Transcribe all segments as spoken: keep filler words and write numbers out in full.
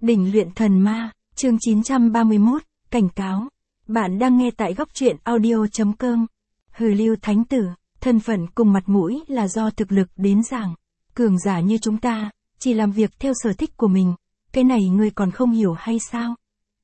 Đỉnh luyện thần ma, chương chín trăm ba mươi mốt, cảnh cáo. Bạn đang nghe tại góc truyện audio chấm com. Hừ Lưu Thánh Tử, thân phận cùng mặt mũi là do thực lực đến giảng. Cường giả như chúng ta, chỉ làm việc theo sở thích của mình, cái này ngươi còn không hiểu hay sao?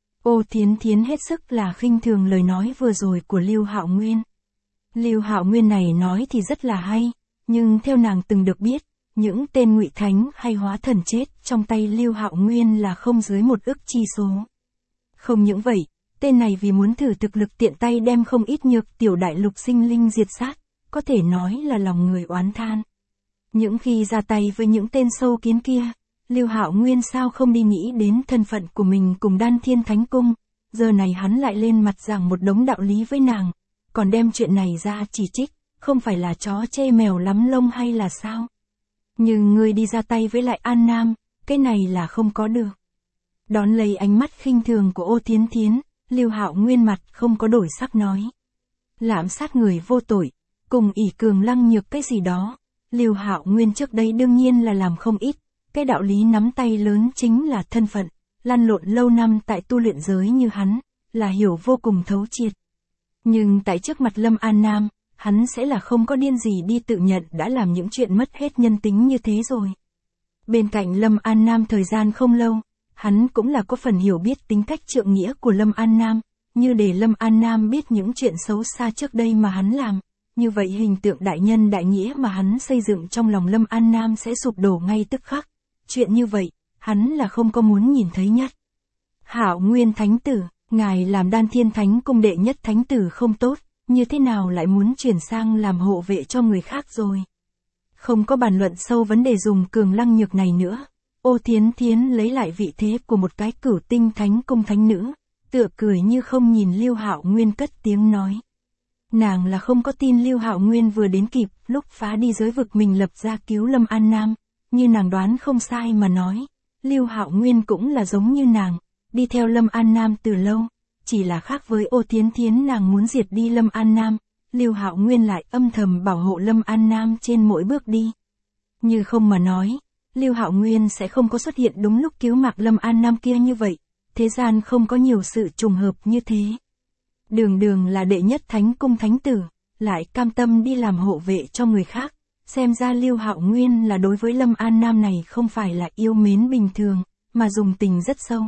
Ô Thiến Thiến hết sức là khinh thường lời nói vừa rồi của Lưu Hạo Nguyên. Lưu Hạo Nguyên này nói thì rất là hay, nhưng theo nàng từng được biết, những tên ngụy thánh hay hóa thần chết trong tay Lưu Hạo Nguyên là không dưới một ức chi số. Không những vậy, tên này vì muốn thử thực lực tiện tay đem không ít nhược tiểu đại lục sinh linh diệt sát, có thể nói là lòng người oán than. Những khi ra tay với những tên sâu kiến kia, Lưu Hạo Nguyên sao không đi nghĩ đến thân phận của mình cùng Đan Thiên Thánh Cung, giờ này hắn lại lên mặt giảng một đống đạo lý với nàng, còn đem chuyện này ra chỉ trích, không phải là chó chê mèo lắm lông hay là sao? Nhưng ngươi đi ra tay với lại An Nam, cái này là không có được. Đón lấy ánh mắt khinh thường của Ô Thiến Thiến, Lưu Hạo Nguyên mặt không có đổi sắc nói. Lạm sát người vô tội, cùng ỷ cường lăng nhược cái gì đó, Lưu Hạo Nguyên trước đây đương nhiên là làm không ít, cái đạo lý nắm tay lớn chính là thân phận, lăn lộn lâu năm tại tu luyện giới như hắn, là hiểu vô cùng thấu triệt. Nhưng tại trước mặt Lâm An Nam, hắn sẽ là không có điên gì đi tự nhận đã làm những chuyện mất hết nhân tính như thế rồi. Bên cạnh Lâm An Nam thời gian không lâu, hắn cũng là có phần hiểu biết tính cách trượng nghĩa của Lâm An Nam, như để Lâm An Nam biết những chuyện xấu xa trước đây mà hắn làm, như vậy hình tượng đại nhân đại nghĩa mà hắn xây dựng trong lòng Lâm An Nam sẽ sụp đổ ngay tức khắc. Chuyện như vậy, hắn là không có muốn nhìn thấy nhất. Hạo Nguyên Thánh Tử, ngài làm Đan Thiên Thánh Cung đệ nhất Thánh Tử không tốt, như thế nào lại muốn chuyển sang làm hộ vệ cho người khác rồi? Không có bàn luận sâu vấn đề dùng cường lăng nhược này nữa. Ô Thiến Thiến lấy lại vị thế của một cái cửu tinh thánh cung thánh nữ, tựa cười như không nhìn Lưu Hạo Nguyên cất tiếng nói. Nàng là không có tin Lưu Hạo Nguyên vừa đến kịp lúc phá đi giới vực mình lập ra cứu Lâm An Nam, như nàng đoán không sai mà nói, Lưu Hạo Nguyên cũng là giống như nàng, đi theo Lâm An Nam từ lâu. Chỉ là khác với Ô Thiến Thiến nàng muốn diệt đi Lâm An Nam, Lưu Hạo Nguyên lại âm thầm bảo hộ Lâm An Nam trên mỗi bước đi. Như không mà nói, Lưu Hạo Nguyên sẽ không có xuất hiện đúng lúc cứu mạng Lâm An Nam kia như vậy, thế gian không có nhiều sự trùng hợp như thế. Đường đường là đệ nhất Thánh Cung Thánh Tử, lại cam tâm đi làm hộ vệ cho người khác, xem ra Lưu Hạo Nguyên là đối với Lâm An Nam này không phải là yêu mến bình thường, mà dùng tình rất sâu.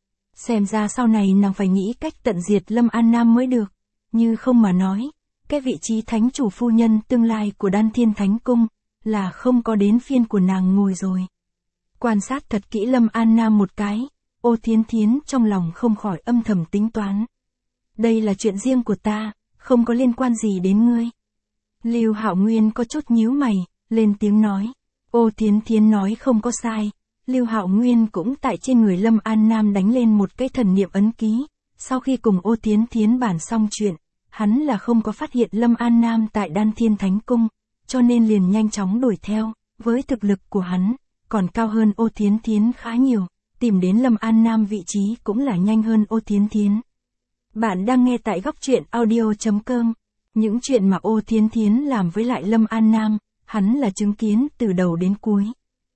Xem ra sau này nàng phải nghĩ cách tận diệt Lâm An Nam mới được, như không mà nói, cái vị trí thánh chủ phu nhân tương lai của Đan Thiên Thánh Cung, là không có đến phiên của nàng ngồi rồi. Quan sát thật kỹ Lâm An Nam một cái, Ô Thiến Thiến trong lòng không khỏi âm thầm tính toán. Đây là chuyện riêng của ta, không có liên quan gì đến ngươi. Lưu Hạo Nguyên có chút nhíu mày, lên tiếng nói. Ô Thiến Thiến nói không có sai. Lưu Hạo Nguyên cũng tại trên người Lâm An Nam đánh lên một cái thần niệm ấn ký, sau khi cùng Ô Thiến Thiến bàn xong chuyện, hắn là không có phát hiện Lâm An Nam tại Đan Thiên Thánh Cung, cho nên liền nhanh chóng đuổi theo, với thực lực của hắn, còn cao hơn Ô Thiến Thiến khá nhiều, tìm đến Lâm An Nam vị trí cũng là nhanh hơn Ô Thiến Thiến. Bạn đang nghe tại góc truyện audio chấm com, những chuyện mà Ô Thiến Thiến làm với lại Lâm An Nam, hắn là chứng kiến từ đầu đến cuối.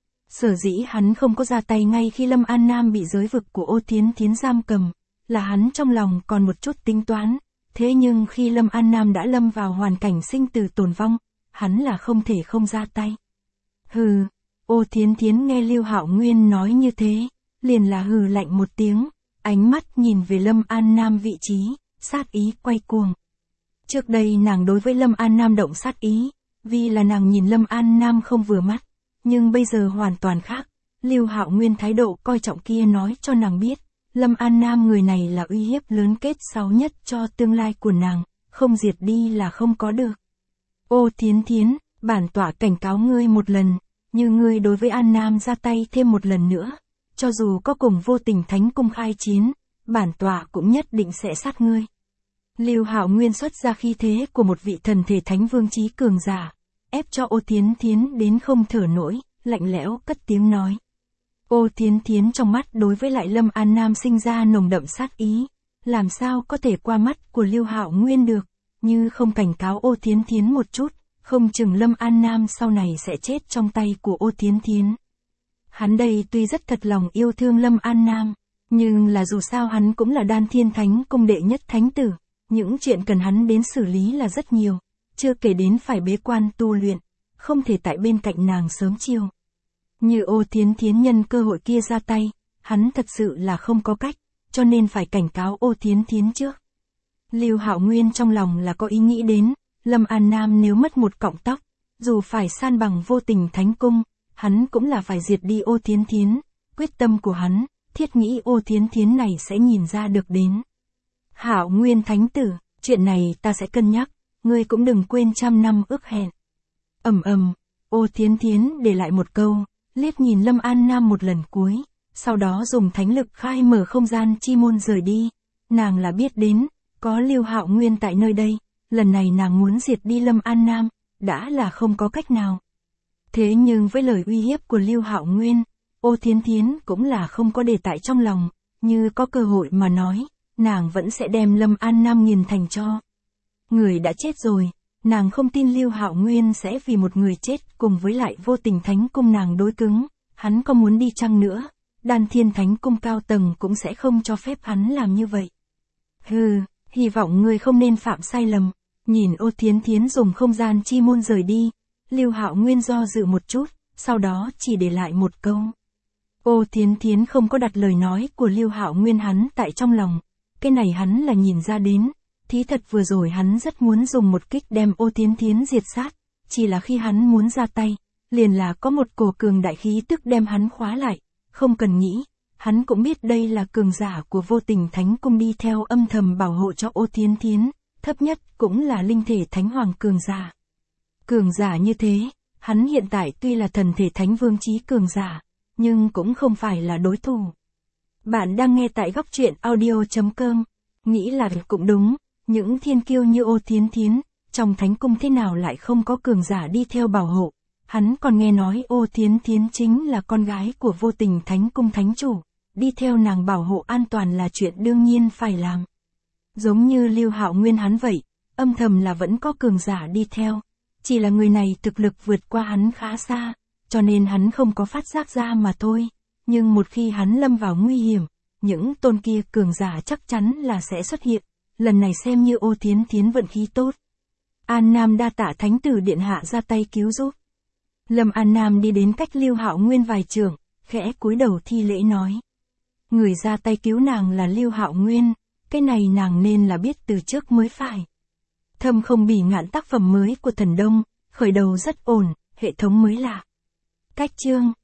Sở dĩ hắn không có ra tay ngay khi Lâm An Nam bị giới vực của Ô Thiến Thiến giam cầm, là hắn trong lòng còn một chút tính toán, thế nhưng khi Lâm An Nam đã lâm vào hoàn cảnh sinh tử tồn vong, hắn là không thể không ra tay. Hừ, Ô Thiến Thiến nghe Lưu Hạo Nguyên nói như thế, liền là hừ lạnh một tiếng, ánh mắt nhìn về Lâm An Nam vị trí, sát ý quay cuồng. Trước đây nàng đối với Lâm An Nam động sát ý, vì là nàng nhìn Lâm An Nam không vừa mắt. Nhưng bây giờ hoàn toàn khác, Lưu Hạo Nguyên thái độ coi trọng kia nói cho nàng biết, Lâm An Nam người này là uy hiếp lớn kết sáu nhất cho tương lai của nàng, không diệt đi là không có được. Ô Thiến Thiến, bản tọa cảnh cáo ngươi một lần, như ngươi đối với An Nam ra tay thêm một lần nữa, cho dù có cùng Vô Tình Thánh Cung khai chiến, bản tọa cũng nhất định sẽ sát ngươi. Lưu Hạo Nguyên xuất ra khí thế của một vị thần thể thánh vương chí cường giả, ép cho Ô Thiến Thiến đến không thở nổi, lạnh lẽo cất tiếng nói. Ô Thiến Thiến trong mắt đối với lại Lâm An Nam sinh ra nồng đậm sát ý, làm sao có thể qua mắt của Lưu Hạo Nguyên được, như không cảnh cáo Ô Thiến Thiến một chút, không chừng Lâm An Nam sau này sẽ chết trong tay của Ô Thiến Thiến. Hắn đây tuy rất thật lòng yêu thương Lâm An Nam, nhưng là dù sao hắn cũng là Đan Thiên Thánh Cung đệ nhất thánh tử, những chuyện cần hắn đến xử lý là rất nhiều, chưa kể đến phải bế quan tu luyện, không thể tại bên cạnh nàng sớm chiều. Như Ô Thiến Thiến nhân cơ hội kia ra tay, hắn thật sự là không có cách, cho nên phải cảnh cáo Ô Thiến Thiến trước. Lưu Hạo Nguyên trong lòng là có ý nghĩ đến, Lâm An Nam nếu mất một cọng tóc, dù phải san bằng Vô Tình Thánh Cung, hắn cũng là phải diệt đi Ô Thiến Thiến, quyết tâm của hắn, thiết nghĩ Ô Thiến Thiến này sẽ nhìn ra được đến. Hạo Nguyên Thánh Tử, chuyện này ta sẽ cân nhắc, ngươi cũng đừng quên trăm năm ước hẹn. Ầm ầm, Ô Thiến Thiến để lại một câu, liếc nhìn Lâm An Nam một lần cuối, sau đó dùng thánh lực khai mở không gian chi môn rời đi. Nàng là biết đến, có Lưu Hạo Nguyên tại nơi đây, lần này nàng muốn diệt đi Lâm An Nam, đã là không có cách nào. Thế nhưng với lời uy hiếp của Lưu Hạo Nguyên, Ô Thiến Thiến cũng là không có để tại trong lòng, như có cơ hội mà nói, nàng vẫn sẽ đem Lâm An Nam nghiền thành tro. Người đã chết rồi, nàng không tin Lưu Hạo Nguyên sẽ vì một người chết cùng với lại Vô Tình Thánh Cung nàng đối cứng, hắn có muốn đi chăng nữa, Đan Thiên Thánh Cung cao tầng cũng sẽ không cho phép hắn làm như vậy. Hừ, hy vọng ngươi không nên phạm sai lầm. Nhìn Ô Thiến Thiến dùng không gian chi môn rời đi, Lưu Hạo Nguyên do dự một chút, sau đó chỉ để lại một câu. Ô Thiến Thiến không có đặt lời nói của Lưu Hạo Nguyên hắn tại trong lòng, cái này hắn là nhìn ra đến, thí thật vừa rồi hắn rất muốn dùng một kích đem Ô Thiến Thiến diệt sát, chỉ là khi hắn muốn ra tay, liền là có một cổ cường đại khí tức đem hắn khóa lại, không cần nghĩ, hắn cũng biết đây là cường giả của Vô Tình Thánh Cung đi theo âm thầm bảo hộ cho Ô Thiến Thiến, thấp nhất cũng là linh thể thánh hoàng cường giả. Cường giả như thế, hắn hiện tại tuy là thần thể thánh vương chí cường giả, nhưng cũng không phải là đối thủ. Bạn đang nghe tại góc truyện audio chấm com, nghĩ là cũng đúng, những thiên kiêu như Ô Thiến Thiến, trong thánh cung thế nào lại không có cường giả đi theo bảo hộ. Hắn còn nghe nói Ô Thiến Thiến chính là con gái của Vô Tình Thánh Cung thánh chủ, đi theo nàng bảo hộ an toàn là chuyện đương nhiên phải làm. Giống như Lưu Hạo Nguyên hắn vậy, âm thầm là vẫn có cường giả đi theo, chỉ là người này thực lực vượt qua hắn khá xa, cho nên hắn không có phát giác ra mà thôi, nhưng một khi hắn lâm vào nguy hiểm, những tôn kia cường giả chắc chắn là sẽ xuất hiện, lần này xem như Ô Thiến Thiến vận khí tốt. An Nam đa tạ Thánh Tử Điện Hạ ra tay cứu giúp. Lâm An Nam đi đến cách Lưu Hạo Nguyên vài trượng, khẽ cúi đầu thi lễ nói. Người ra tay cứu nàng là Lưu Hạo Nguyên, cái này nàng nên là biết từ trước mới phải. Thâm Không Bỉ Ngạn tác phẩm mới của Thần Đông, khởi đầu rất ổn, hệ thống mới lạ. Cách chương